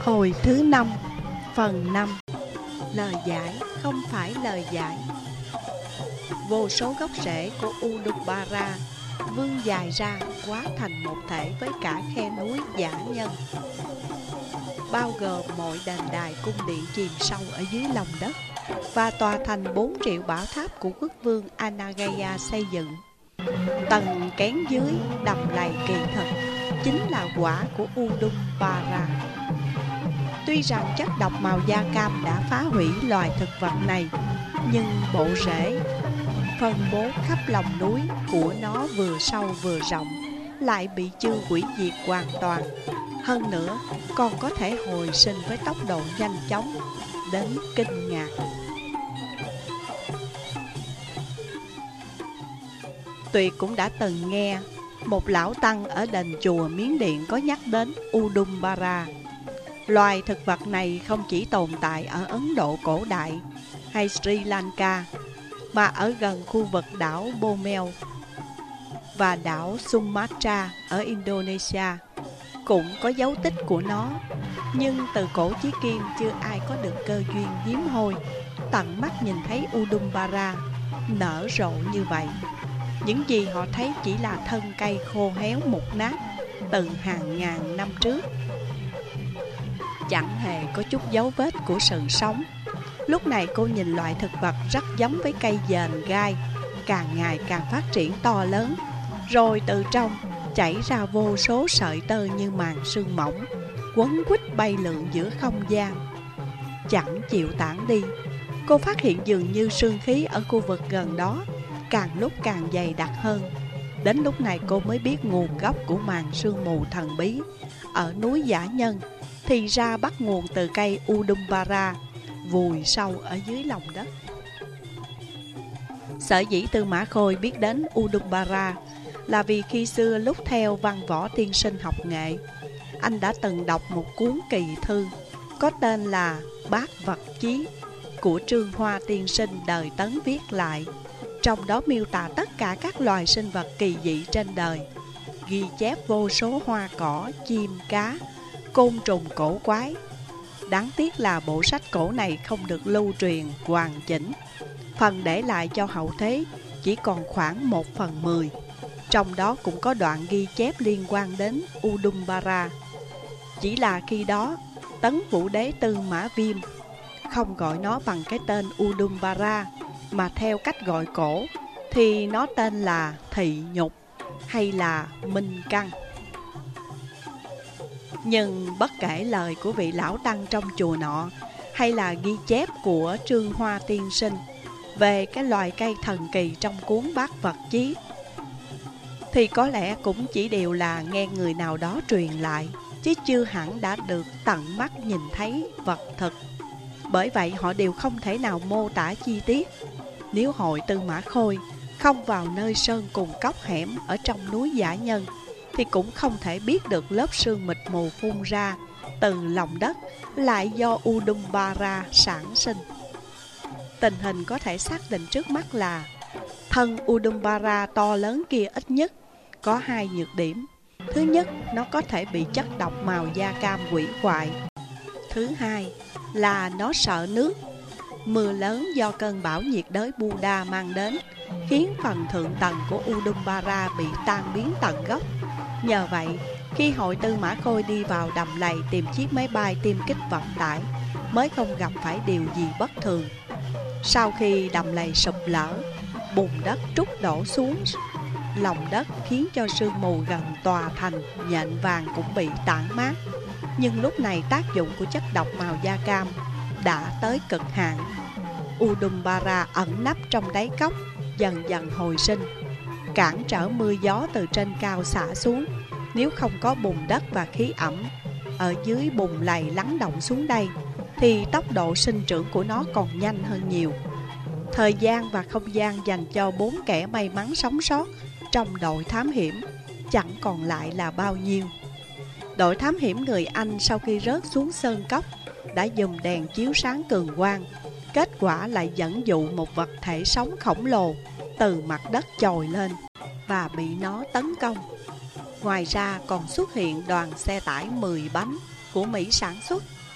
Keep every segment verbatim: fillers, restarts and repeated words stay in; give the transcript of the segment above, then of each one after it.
Hồi thứ năm, phần năm. Lời giải không phải lời giải. Vô số gốc rễ của Udambara vươn dài ra hóa thành một thể với cả khe núi Dã Nhân, bao gồm mọi đền đài cung điện chìm sâu ở dưới lòng đất và tòa thành bốn triệu bảo tháp của quốc vương Anagaya xây dựng. Tầng kén dưới đầm lầy kỳ thực chính là quả của Udambara. Tuy rằng chất độc màu da cam đã phá hủy loài thực vật này, nhưng bộ rễ phân bố khắp lòng núi của nó vừa sâu vừa rộng, lại bị chưa hủy diệt hoàn toàn. Hơn nữa, còn có thể hồi sinh với tốc độ nhanh chóng đến kinh ngạc. Tuyệt cũng đã từng nghe một lão tăng ở đền chùa Miến Điện có nhắc đến Udambara. Loài thực vật này không chỉ tồn tại ở Ấn Độ cổ đại hay Sri Lanka, mà ở gần khu vực đảo Borneo và đảo Sumatra ở Indonesia cũng có dấu tích của nó. Nhưng từ cổ chí kim chưa ai có được cơ duyên hiếm hoi tận mắt nhìn thấy Udambara nở rộ như vậy. Những gì họ thấy chỉ là thân cây khô héo mục nát từ hàng ngàn năm trước, chẳng hề có chút dấu vết của sự sống. Lúc này cô nhìn loại thực vật rất giống với cây dền gai, càng ngày càng phát triển to lớn, rồi từ trong chảy ra vô số sợi tơ như màn sương mỏng, quấn quýt bay lượn giữa không gian, chẳng chịu tản đi. Cô phát hiện dường như sương khí ở khu vực gần đó càng lúc càng dày đặc hơn. Đến lúc này cô mới biết nguồn gốc của màn sương mù thần bí ở núi Dã Nhân thì ra bắt nguồn từ cây Udambara vùi sâu ở dưới lòng đất. Sở dĩ Tư Mã Khôi biết đến Udambara là vì khi xưa lúc theo văn võ tiên sinh học nghệ, anh đã từng đọc một cuốn kỳ thư có tên là Bát Vật Chí của Trương Hoa tiên sinh đời Tấn viết lại. Trong đó miêu tả tất cả các loài sinh vật kỳ dị trên đời, ghi chép vô số hoa cỏ, chim, cá, côn trùng cổ quái. Đáng tiếc là bộ sách cổ này không được lưu truyền hoàn chỉnh. Phần để lại cho hậu thế chỉ còn khoảng một phần mười. Trong đó cũng có đoạn ghi chép liên quan đến Udambara. Chỉ là khi đó Tấn Vũ Đế Tư Mã Viêm không gọi nó bằng cái tên Udambara, mà theo cách gọi cổ thì nó tên là Thị Nhục hay là Minh Căn. Nhưng bất kể lời của vị lão tăng trong chùa nọ hay là ghi chép của Trương Hoa tiên sinh về cái loài cây thần kỳ trong cuốn Bát Vật Chí, thì có lẽ cũng chỉ đều là nghe người nào đó truyền lại, chứ chưa hẳn đã được tận mắt nhìn thấy vật thực. Bởi vậy họ đều không thể nào mô tả chi tiết. Nếu hội Tư Mã Khôi không vào nơi sơn cùng cốc hẻm ở trong núi Dã Nhân thì cũng không thể biết được lớp sương mịt mù phun ra từ lòng đất lại do Udambara sản sinh. Tình hình có thể xác định trước mắt là thân Udambara to lớn kia ít nhất có hai nhược điểm. Thứ nhất, nó có thể bị chất độc màu da cam hủy hoại. Thứ hai là nó sợ nước. Mưa lớn do cơn bão nhiệt đới Buddha mang đến khiến phần thượng tầng của Udambara bị tan biến tận gốc. Nhờ vậy, khi hội Tư Mã Khôi đi vào đầm lầy tìm chiếc máy bay tiêm kích vận tải, mới không gặp phải điều gì bất thường. Sau khi đầm lầy sụp lở, bùn đất trút đổ xuống lòng đất khiến cho sương mù gần tòa thành Nhện Vàng cũng bị tản mát. Nhưng lúc này tác dụng của chất độc màu da cam đã tới cực hạn. Udambara ẩn nấp trong đáy cốc dần dần hồi sinh, cản trở mưa gió từ trên cao xả xuống. Nếu không có bùn đất và khí ẩm ở dưới bùn lầy lắng động xuống đây thì tốc độ sinh trưởng của nó còn nhanh hơn nhiều. Thời gian và không gian dành cho bốn kẻ may mắn sống sót trong đội thám hiểm chẳng còn lại là bao nhiêu. Đội thám hiểm người Anh sau khi rớt xuống sơn cốc đã dùng đèn chiếu sáng cường quang. Kết quả lại dẫn dụ một vật thể sống khổng lồ từ mặt đất trồi lên và bị nó tấn công. Ngoài ra còn xuất hiện đoàn xe tải mười bánh của Mỹ sản xuất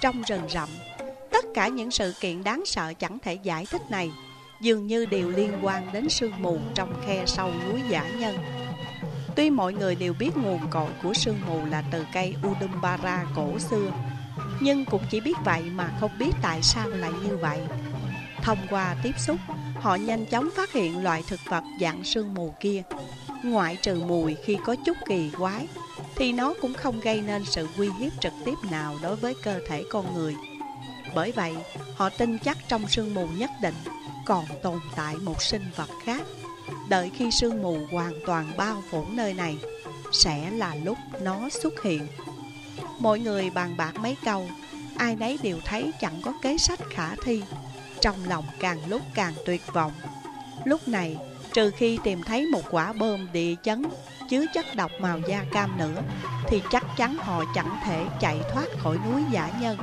trong rừng rậm. Tất cả những sự kiện đáng sợ chẳng thể giải thích này dường như đều liên quan đến sương mù trong khe sâu núi Dã Nhân. Tuy mọi người đều biết nguồn cội của sương mù là từ cây Udumbara cổ xưa, nhưng cũng chỉ biết vậy mà không biết tại sao lại như vậy. Thông qua tiếp xúc, họ nhanh chóng phát hiện loại thực vật dạng sương mù kia. Ngoại trừ mùi khi có chút kỳ quái, thì nó cũng không gây nên sự uy hiếp trực tiếp nào đối với cơ thể con người. Bởi vậy, họ tin chắc trong sương mù nhất định còn tồn tại một sinh vật khác. Đợi khi sương mù hoàn toàn bao phủ nơi này, sẽ là lúc nó xuất hiện. Mọi người bàn bạc mấy câu, ai nấy đều thấy chẳng có kế sách khả thi. Trong lòng càng lúc càng tuyệt vọng. Lúc này, trừ khi tìm thấy một quả bom địa chấn chứa chất độc màu da cam nữa, thì chắc chắn họ chẳng thể chạy thoát khỏi núi Dã Nhân.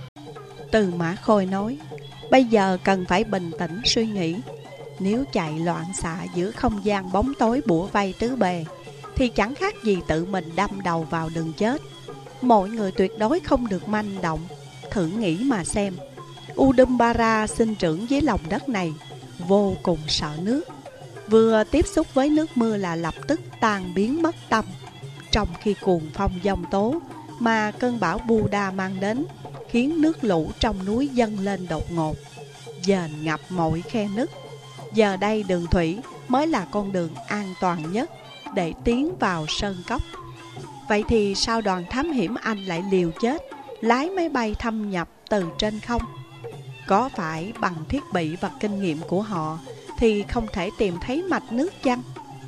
Từ Mã Khôi nói, bây giờ cần phải bình tĩnh suy nghĩ. Nếu chạy loạn xạ giữa không gian bóng tối bủa vây tứ bề, thì chẳng khác gì tự mình đâm đầu vào đường chết. Mọi người tuyệt đối không được manh động. Thử nghĩ mà xem, Udumbara sinh trưởng dưới lòng đất này, vô cùng sợ nước. Vừa tiếp xúc với nước mưa là lập tức tan biến mất tâm. Trong khi cuồng phong giông tố mà cơn bão Buddha mang đến, khiến nước lũ trong núi dâng lên đột ngột, dền ngập mọi khe nứt. Giờ đây đường thủy mới là con đường an toàn nhất để tiến vào sơn cốc. Vậy thì sao đoàn thám hiểm Anh lại liều chết lái máy bay thâm nhập từ trên không? Có phải bằng thiết bị và kinh nghiệm của họ thì không thể tìm thấy mạch nước chăng?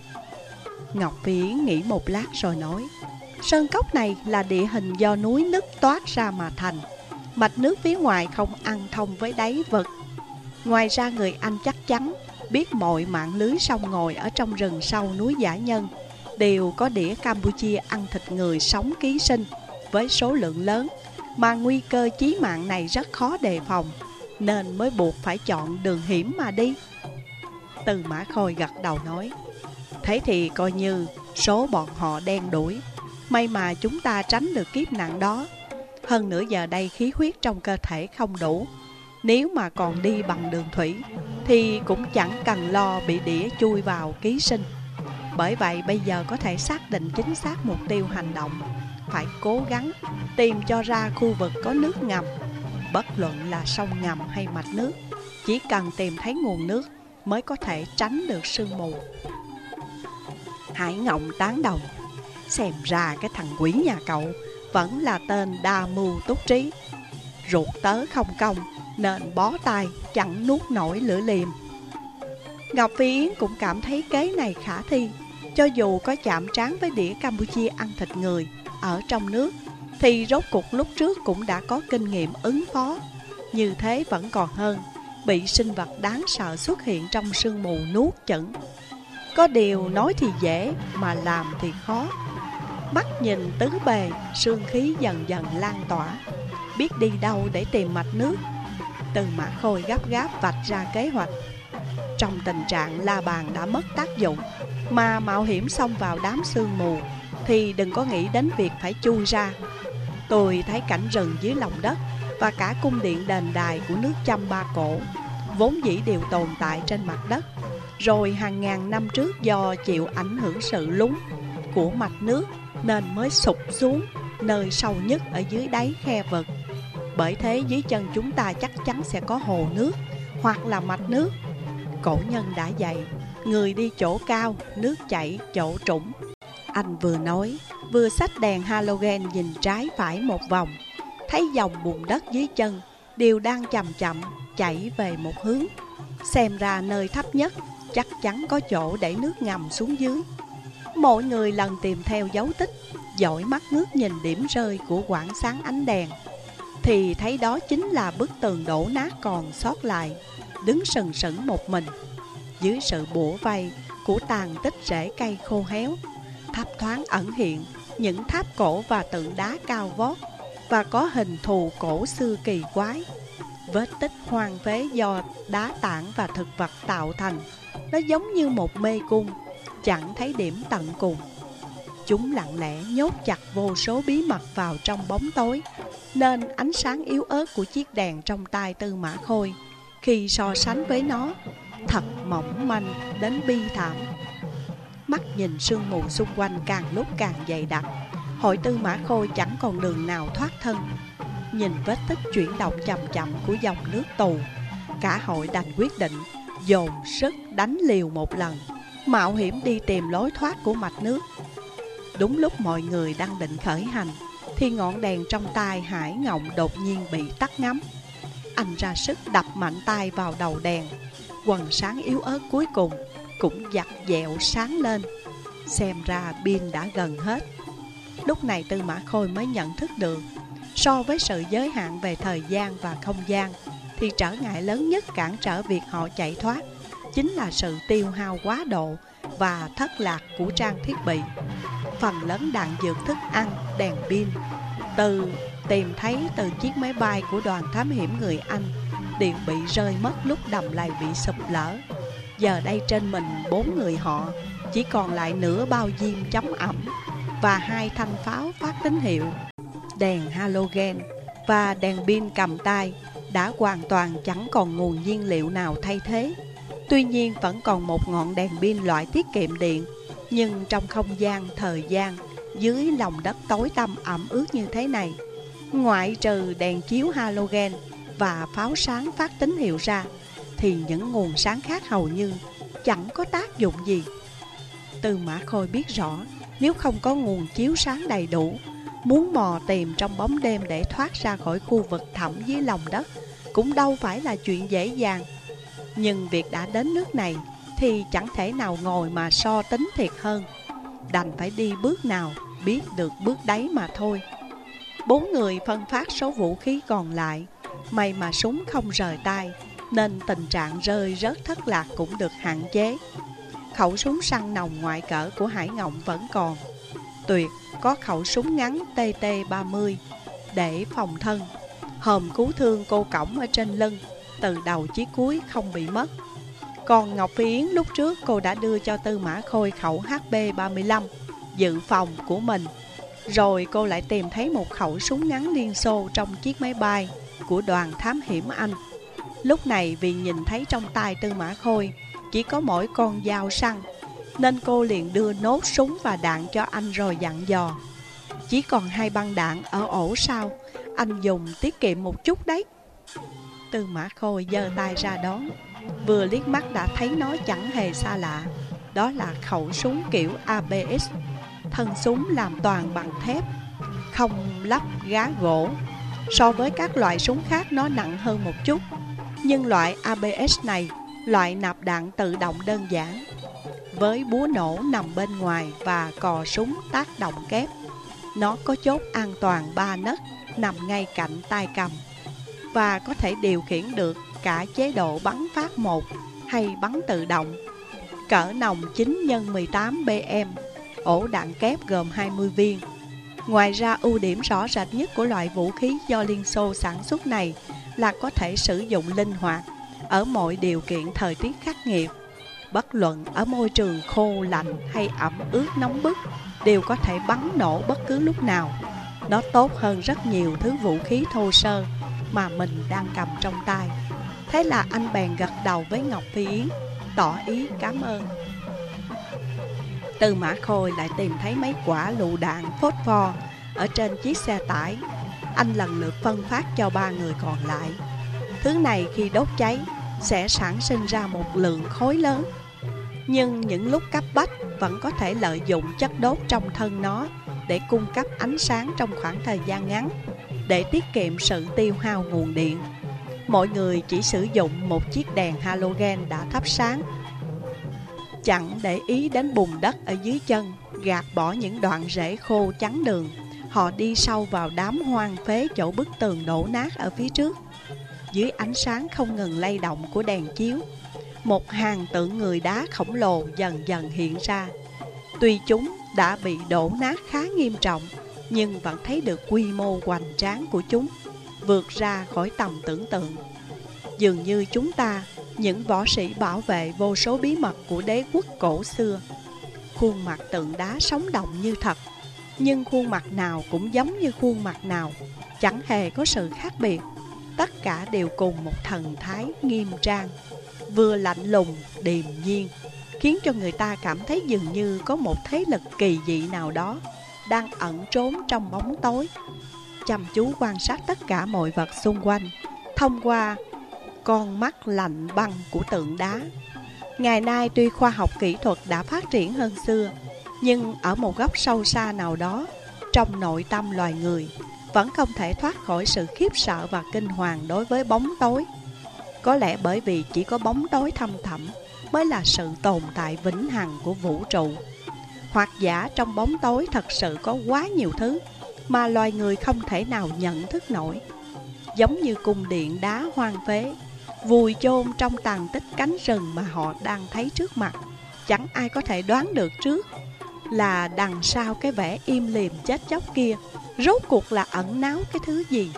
Ngọc Phi Yến nghĩ một lát rồi nói, sơn cốc này là địa hình do núi nứt toát ra mà thành. Mạch nước phía ngoài không ăn thông với đáy vực. Ngoài ra người Anh chắc chắn biết mọi mạng lưới sông ngòi ở trong rừng sâu núi Dã Nhân đều có đĩa Campuchia ăn thịt người sống ký sinh với số lượng lớn, mà nguy cơ chí mạng này rất khó đề phòng, nên mới buộc phải chọn đường hiểm mà đi. Từ Mã Khôi gật đầu nói, thế thì coi như số bọn họ đen đuổi. May mà chúng ta tránh được kiếp nạn đó. Hơn nữa giờ đây khí huyết trong cơ thể không đủ. Nếu mà còn đi bằng đường thủy thì cũng chẳng cần lo bị đĩa chui vào ký sinh. Bởi vậy bây giờ có thể xác định chính xác mục tiêu hành động. Phải cố gắng tìm cho ra khu vực có nước ngầm. Bất luận là sông ngầm hay mạch nước, chỉ cần tìm thấy nguồn nước mới có thể tránh được sương mù. Hải Ngộng tán đồng, xem ra cái thằng quỷ nhà cậu vẫn là tên đa mưu túc trí. Ruột tớ không công nên bó tay chẳng nuốt nổi lửa liềm. Ngọc Phi Yến cũng cảm thấy kế này khả thi. Cho dù có chạm trán với đĩa Campuchia ăn thịt người ở trong nước, thì rốt cuộc lúc trước cũng đã có kinh nghiệm ứng phó. Như thế vẫn còn hơn bị sinh vật đáng sợ xuất hiện trong sương mù nuốt chửng. Có điều nói thì dễ mà làm thì khó. Mắt nhìn tứ bề, sương khí dần dần lan tỏa. Biết đi đâu để tìm mạch nước. Từ Mã Khôi gấp gáp vạch ra kế hoạch. Trong tình trạng la bàn đã mất tác dụng, mà mạo hiểm xông vào đám sương mù, thì đừng có nghĩ đến việc phải chui ra. Tôi thấy cảnh rừng dưới lòng đất và cả cung điện đền đài của nước Chăm Ba Cổ vốn dĩ đều tồn tại trên mặt đất. Rồi hàng ngàn năm trước do chịu ảnh hưởng sự lún của mạch nước nên mới sụp xuống nơi sâu nhất ở dưới đáy khe vực. Bởi thế dưới chân chúng ta chắc chắn sẽ có hồ nước hoặc là mạch nước. Cổ nhân đã dạy, người đi chỗ cao, nước chảy chỗ trũng. Anh vừa nói, vừa xách đèn halogen nhìn trái phải một vòng, thấy dòng bùn đất dưới chân đều đang chậm chậm chảy về một hướng. Xem ra nơi thấp nhất chắc chắn có chỗ để nước ngầm xuống dưới. Mọi người lần tìm theo dấu tích, dõi mắt ngước nhìn điểm rơi của quãng sáng ánh đèn, thì thấy đó chính là bức tường đổ nát còn sót lại, đứng sừng sững một mình dưới sự bủa vây của tàn tích rễ cây khô héo. Thấp thoáng ẩn hiện những tháp cổ và tượng đá cao vót và có hình thù cổ xưa kỳ quái. Vết tích hoang phế do đá tảng và thực vật tạo thành, nó giống như một mê cung, chẳng thấy điểm tận cùng. Chúng lặng lẽ nhốt chặt vô số bí mật vào trong bóng tối, nên ánh sáng yếu ớt của chiếc đèn trong tay Tư Mã Khôi khi so sánh với nó thật mỏng manh đến bi thảm. Mắt nhìn sương mù xung quanh càng lúc càng dày đặc, hội Tư Mã Khôi chẳng còn đường nào thoát thân. Nhìn vết tích chuyển động chậm chậm của dòng nước tù, cả hội đành quyết định dồn sức đánh liều một lần, mạo hiểm đi tìm lối thoát của mạch nước. Đúng lúc mọi người đang định khởi hành thì ngọn đèn trong tay Hải Ngộng đột nhiên bị tắt ngấm. Anh ra sức đập mạnh tay vào đầu đèn, quầng sáng yếu ớt cuối cùng cũng vặt vẹo sáng lên. Xem ra pin đã gần hết. Lúc này Tư Mã Khôi mới nhận thức được, so với sự giới hạn về thời gian và không gian thì trở ngại lớn nhất cản trở việc họ chạy thoát chính là sự tiêu hao quá độ và thất lạc của trang thiết bị. Phần lớn đạn dược, thức ăn, đèn pin từ tìm thấy từ chiếc máy bay của đoàn thám hiểm người Anh đều bị rơi mất lúc đầm lầy bị sụp lở. Giờ đây trên mình bốn người họ chỉ còn lại nửa bao diêm chống ẩm và hai thanh pháo phát tín hiệu. Đèn halogen và đèn pin cầm tay đã hoàn toàn chẳng còn nguồn nhiên liệu nào thay thế. Tuy nhiên vẫn còn một ngọn đèn pin loại tiết kiệm điện, nhưng trong không gian, thời gian, dưới lòng đất tối tăm ẩm ướt như thế này, ngoại trừ đèn chiếu halogen và pháo sáng phát tín hiệu ra, thì những nguồn sáng khác hầu như chẳng có tác dụng gì. Tư Mã Khôi biết rõ, nếu không có nguồn chiếu sáng đầy đủ, muốn mò tìm trong bóng đêm để thoát ra khỏi khu vực thẳm dưới lòng đất cũng đâu phải là chuyện dễ dàng. Nhưng việc đã đến nước này thì chẳng thể nào ngồi mà so tính thiệt hơn. Đành phải đi bước nào biết được bước đấy mà thôi. Bốn người phân phát số vũ khí còn lại. May mà súng không rời tay, nên tình trạng rơi rớt thất lạc cũng được hạn chế. Khẩu súng săn nòng ngoại cỡ của Hải Ngộng vẫn còn. Tuyệt có khẩu súng ngắn T T ba mươi để phòng thân. Hòm cứu thương cô cõng ở trên lưng, từ đầu chí cuối không bị mất. Còn Ngọc Phi Yến lúc trước cô đã đưa cho Tư Mã Khôi khẩu H P ba mươi lăm dự phòng của mình. Rồi cô lại tìm thấy một khẩu súng ngắn Liên Xô trong chiếc máy bay của đoàn thám hiểm Anh. Lúc này vì nhìn thấy trong tay Tư Mã Khôi chỉ có mỗi con dao săn, nên cô liền đưa nốt súng và đạn cho anh rồi dặn dò: chỉ còn hai băng đạn ở ổ sau, anh dùng tiết kiệm một chút đấy. Tư Mã Khôi giơ tay ra đón, vừa liếc mắt đã thấy nó chẳng hề xa lạ. Đó là khẩu súng kiểu A B S, thân súng làm toàn bằng thép, không lắp gá gỗ. So với các loại súng khác nó nặng hơn một chút, nhưng loại A B S này loại nạp đạn tự động đơn giản, với búa nổ nằm bên ngoài và cò súng tác động kép. Nó có chốt an toàn ba nấc nằm ngay cạnh tay cầm, và có thể điều khiển được cả chế độ bắn phát một hay bắn tự động. Cỡ nòng chín nhân mười tám bm, ổ đạn kép gồm hai mươi viên. Ngoài ra, ưu điểm rõ rệt nhất của loại vũ khí do Liên Xô sản xuất này là có thể sử dụng linh hoạt ở mọi điều kiện thời tiết khắc nghiệt. Bất luận ở môi trường khô, lạnh hay ẩm ướt nóng bức, đều có thể bắn nổ bất cứ lúc nào. Nó tốt hơn rất nhiều thứ vũ khí thô sơ mà mình đang cầm trong tay. Thế là anh bèn gật đầu với Ngọc Phi Yến, tỏ ý cảm ơn. Tư Mã Khôi lại tìm thấy mấy quả lựu đạn phốt pho ở trên chiếc xe tải. Anh lần lượt phân phát cho ba người còn lại. Thứ này khi đốt cháy sẽ sản sinh ra một lượng khói lớn, nhưng những lúc cấp bách vẫn có thể lợi dụng chất đốt trong thân nó để cung cấp ánh sáng trong khoảng thời gian ngắn, để tiết kiệm sự tiêu hao nguồn điện. Mọi người chỉ sử dụng một chiếc đèn halogen đã thắp sáng, chẳng để ý đến bùn đất ở dưới chân, gạt bỏ những đoạn rễ khô chắn đường. Họ đi sâu vào đám hoang phế chỗ bức tường đổ nát ở phía trước. Dưới ánh sáng không ngừng lay động của đèn chiếu, một hàng tượng người đá khổng lồ dần dần hiện ra. Tuy chúng đã bị đổ nát khá nghiêm trọng, nhưng vẫn thấy được quy mô hoành tráng của chúng, vượt ra khỏi tầm tưởng tượng. Dường như chúng ta, những võ sĩ bảo vệ vô số bí mật của đế quốc cổ xưa. Khuôn mặt tượng đá sống động như thật, nhưng khuôn mặt nào cũng giống như khuôn mặt nào. chẳng hề có sự khác biệt. Tất cả đều cùng một thần thái nghiêm trang, vừa lạnh lùng điềm nhiên, khiến cho người ta cảm thấy dường như có một thế lực kỳ dị nào đó đang ẩn trốn trong bóng tối, chăm chú quan sát tất cả mọi vật xung quanh thông qua con mắt lạnh băng của tượng đá. Ngày nay tuy khoa học kỹ thuật đã phát triển hơn xưa, nhưng ở một góc sâu xa nào đó trong nội tâm loài người vẫn không thể thoát khỏi sự khiếp sợ và kinh hoàng đối với bóng tối. Có lẽ bởi vì chỉ có bóng tối thâm thẳm mới là sự tồn tại vĩnh hằng của vũ trụ. Hoặc giả trong bóng tối thật sự có quá nhiều thứ mà loài người không thể nào nhận thức nổi. Giống như cung điện đá hoang phế, vùi chôn trong tàn tích cánh rừng mà họ đang thấy trước mặt. Chẳng ai có thể đoán được trước là đằng sau cái vẻ im lìm chết chóc kia rốt cuộc là ẩn náu cái thứ gì.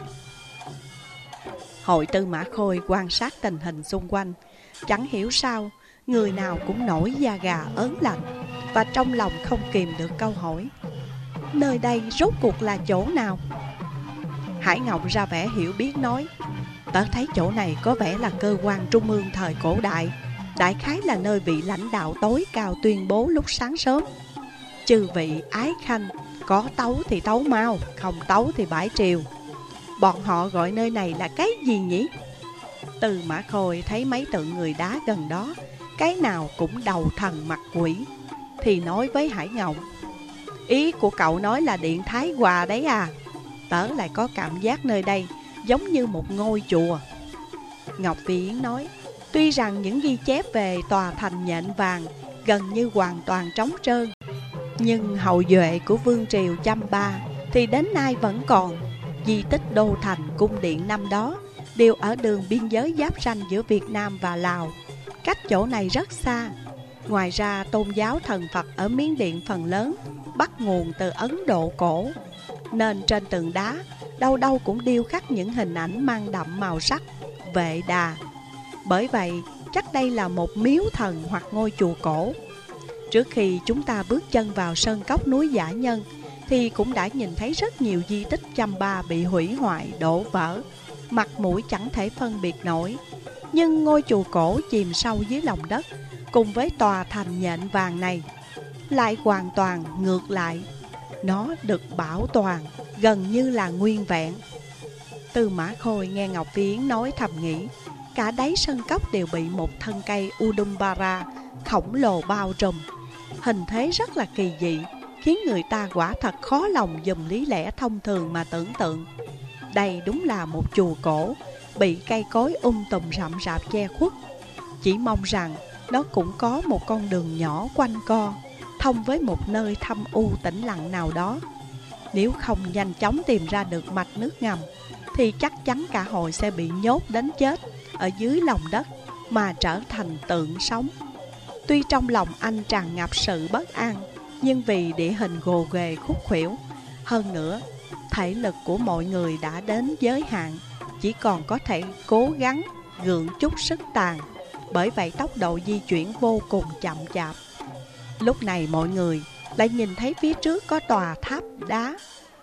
Hội Tư Mã Khôi quan sát tình hình xung quanh, chẳng hiểu sao người nào cũng nổi da gà ớn lạnh, và trong lòng không kìm được câu hỏi: nơi đây rốt cuộc là chỗ nào? Hải Ngọc ra vẻ hiểu biết nói: tớ thấy chỗ này có vẻ là cơ quan trung ương thời cổ đại, đại khái là nơi vị lãnh đạo tối cao tuyên bố lúc sáng sớm: chư vị ái khanh, có tấu thì tấu mau, không tấu thì bãi triều. Bọn họ gọi nơi này là cái gì nhỉ? Tư Mã Khôi thấy mấy tượng người đá gần đó, cái nào cũng đầu thần mặt quỷ, thì nói với Hải Ngọc: ý của cậu nói là điện Thái Hòa đấy à? Tớ lại có cảm giác nơi đây giống như một ngôi chùa. Ngọc Phi Yến nói: tuy rằng những ghi chép về tòa thành nhện vàng gần như hoàn toàn trống trơn, nhưng hậu duệ của vương triều Chăm Ba thì đến nay vẫn còn. Di tích đô thành cung điện năm đó đều ở đường biên giới giáp ranh giữa Việt Nam và Lào, cách chỗ này rất xa. Ngoài ra tôn giáo thần Phật ở Miến Điện phần lớn bắt nguồn từ Ấn Độ cổ, nên trên tường đá đâu đâu cũng điêu khắc những hình ảnh mang đậm màu sắc Vệ Đà. Bởi vậy chắc đây là một miếu thần hoặc ngôi chùa cổ. Trước khi chúng ta bước chân vào sơn cốc núi Dã Nhân thì cũng đã nhìn thấy rất nhiều di tích Chăm Ba bị hủy hoại, đổ vỡ, mặt mũi chẳng thể phân biệt nổi. Nhưng ngôi chùa cổ chìm sâu dưới lòng đất cùng với tòa thành nhện vàng này lại hoàn toàn ngược lại. Nó được bảo toàn gần như là nguyên vẹn. Tư Mã Khôi nghe Ngọc Phi Yến nói thầm nghĩ, cả đáy sân cốc đều bị một thân cây Udumbara khổng lồ bao trùm. Hình thế rất là kỳ dị, khiến người ta quả thật khó lòng dùng lý lẽ thông thường mà tưởng tượng. Đây đúng là một chùa cổ bị cây cối um tùm rậm rạp che khuất. Chỉ mong rằng nó cũng có một con đường nhỏ quanh co thông với một nơi thâm u tĩnh lặng nào đó. Nếu không nhanh chóng tìm ra được mạch nước ngầm thì chắc chắn cả hội sẽ bị nhốt đến chết ở dưới lòng đất mà trở thành tượng sống. Tuy trong lòng anh tràn ngập sự bất an, nhưng vì địa hình gồ ghề khúc khuỷu, hơn nữa thể lực của mọi người đã đến giới hạn, chỉ còn có thể cố gắng gượng chút sức tàn. Bởi vậy tốc độ di chuyển vô cùng chậm chạp. Lúc này mọi người lại nhìn thấy phía trước có tòa tháp đá,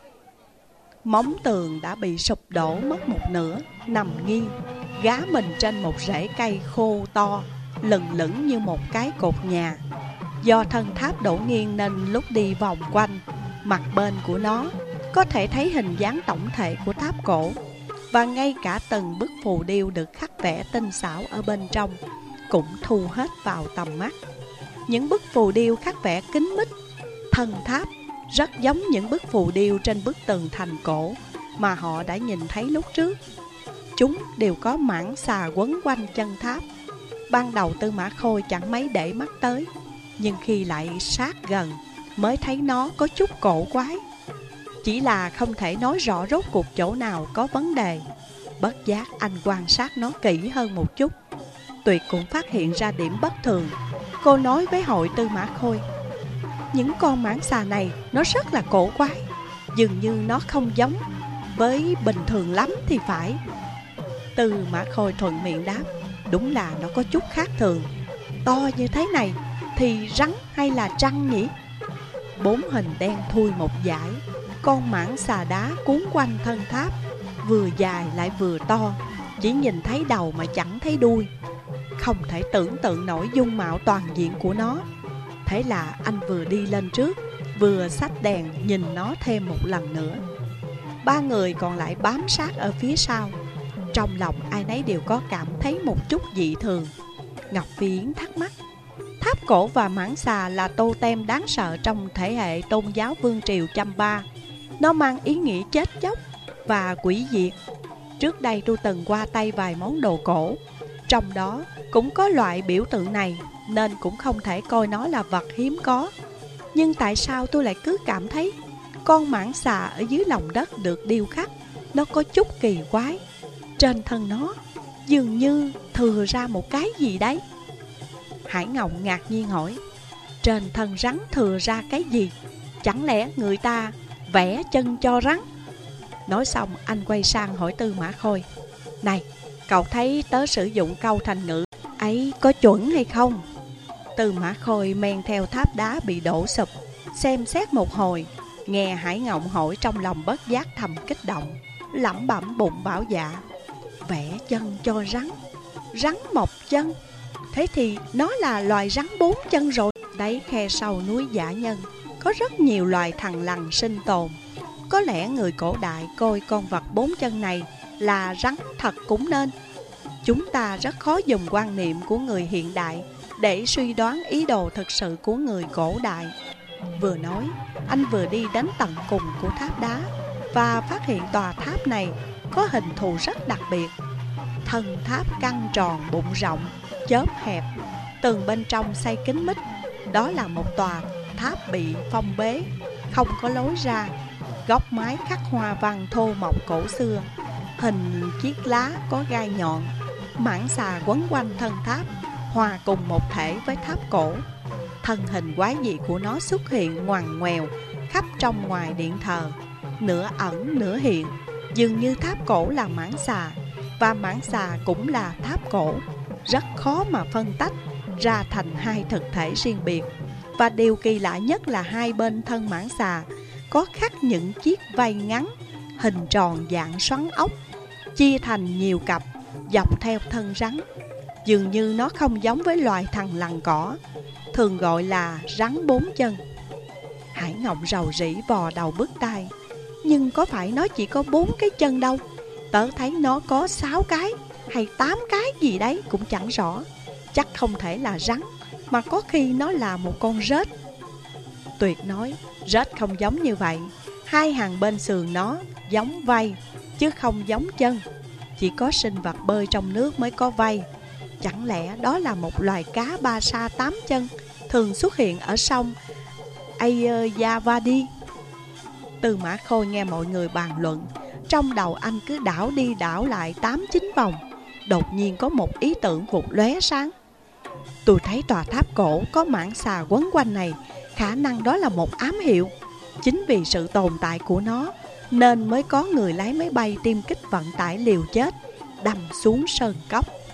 móng tường đã bị sụp đổ mất một nửa, nằm nghiêng, gá mình trên một rễ cây khô to, lừng lững như một cái cột nhà. Do thân tháp đổ nghiêng nên lúc đi vòng quanh mặt bên của nó có thể thấy hình dáng tổng thể của tháp cổ, và ngay cả từng bức phù điêu được khắc vẽ tinh xảo ở bên trong cũng thu hết vào tầm mắt. Những bức phù điêu khắc vẽ kín mít thân tháp rất giống những bức phù điêu trên bức tường thành cổ mà họ đã nhìn thấy lúc trước. Chúng đều có mảng xà quấn quanh chân tháp. Ban đầu Tư Mã Khôi chẳng mấy để mắt tới, nhưng khi lại sát gần mới thấy nó có chút cổ quái. Chỉ là không thể nói rõ rốt cuộc chỗ nào có vấn đề. Bất giác anh quan sát nó kỹ hơn một chút, Tuyệt cũng phát hiện ra điểm bất thường. Cô nói với hội Tư Mã Khôi, những con mãng xà này nó rất là cổ quái, dường như nó không giống với bình thường lắm thì phải. Tư Mã Khôi thuận miệng đáp, đúng là nó có chút khác thường. To như thế này thì rắn hay là trăng nhỉ? Bốn hình đen thui một dải, con mãng xà đá cuốn quanh thân tháp, vừa dài lại vừa to, chỉ nhìn thấy đầu mà chẳng thấy đuôi. Không thể tưởng tượng nổi dung mạo toàn diện của nó. Thế là anh vừa đi lên trước, vừa xách đèn nhìn nó thêm một lần nữa. Ba người còn lại bám sát ở phía sau. Trong lòng ai nấy đều có cảm thấy một chút dị thường. Ngọc Phi Yến thắc mắc, tháp cổ và mãng xà là tô tem đáng sợ trong thể hệ tôn giáo vương triều Chăm Ba. Nó mang ý nghĩa chết chóc và quỷ diệt. Trước đây tôi từng qua tay vài món đồ cổ, trong đó cũng có loại biểu tượng này, nên cũng không thể coi nó là vật hiếm có. Nhưng tại sao tôi lại cứ cảm thấy con mãng xà ở dưới lòng đất được điêu khắc nó có chút kỳ quái. Trên thân nó dường như thừa ra một cái gì đấy. Hải Ngộng ngạc nhiên hỏi, trên thân rắn thừa ra cái gì? Chẳng lẽ người ta vẽ chân cho rắn? Nói xong anh quay sang hỏi Tư Mã Khôi, này, cậu thấy tớ sử dụng câu thành ngữ ấy có chuẩn hay không? Tư Mã Khôi men theo tháp đá bị đổ sụp, xem xét một hồi, nghe Hải Ngộng hỏi trong lòng bất giác thầm kích động, lẩm bẩm bụng bảo dạ, vẽ chân cho rắn, rắn mọc chân, thế thì nó là loài rắn bốn chân rồi. Đấy, khe sau núi Dã Nhân có rất nhiều loài thằn lằn sinh tồn. Có lẽ người cổ đại coi con vật bốn chân này là rắn thật cũng nên. Chúng ta rất khó dùng quan niệm của người hiện đại để suy đoán ý đồ thực sự của người cổ đại. Vừa nói, anh vừa đi đến tận cùng của tháp đá và phát hiện tòa tháp này có hình thù rất đặc biệt. Thân tháp căng tròn, bụng rộng, chóp hẹp, tường bên trong xây kín mít. Đó là một tòa tháp bị phong bế, không có lối ra. Góc mái khắc hoa văn thô mộc cổ xưa, hình chiếc lá có gai nhọn. Mãng xà quấn quanh thân tháp, hòa cùng một thể với tháp cổ. Thân hình quái dị của nó xuất hiện ngoằn ngoèo khắp trong ngoài điện thờ, nửa ẩn nửa hiện. Dường như tháp cổ là mãng xà và mãng xà cũng là tháp cổ, rất khó mà phân tách ra thành hai thực thể riêng biệt. Và điều kỳ lạ nhất là hai bên thân mãng xà có khắc những chiếc vây ngắn, hình tròn dạng xoắn ốc, chia thành nhiều cặp, dọc theo thân rắn. Dường như nó không giống với loài thằn lằn cỏ, thường gọi là rắn bốn chân. Hải Ngộng rầu rĩ vò đầu bứt tai, nhưng có phải nó chỉ có bốn cái chân đâu. Tớ thấy nó có sáu cái hay tám cái gì đấy cũng chẳng rõ. Chắc không thể là rắn, mà có khi nó là một con rết. Tuyệt nói, rết không giống như vậy. Hai hàng bên sườn nó giống vây, chứ không giống chân. Chỉ có sinh vật bơi trong nước mới có vây. Chẳng lẽ đó là một loài cá ba sa tám chân, thường xuất hiện ở sông Ayeyarwady? Tư Mã Khôi nghe mọi người bàn luận, trong đầu anh cứ đảo đi đảo lại tám chín vòng. Đột nhiên có một ý tưởng vụt lóe sáng. Tôi thấy tòa tháp cổ có mãng xà quấn quanh này, khả năng đó là một ám hiệu. Chính vì sự tồn tại của nó nên mới có người lái máy bay tiêm kích vận tải liều chết đâm xuống sơn cốc.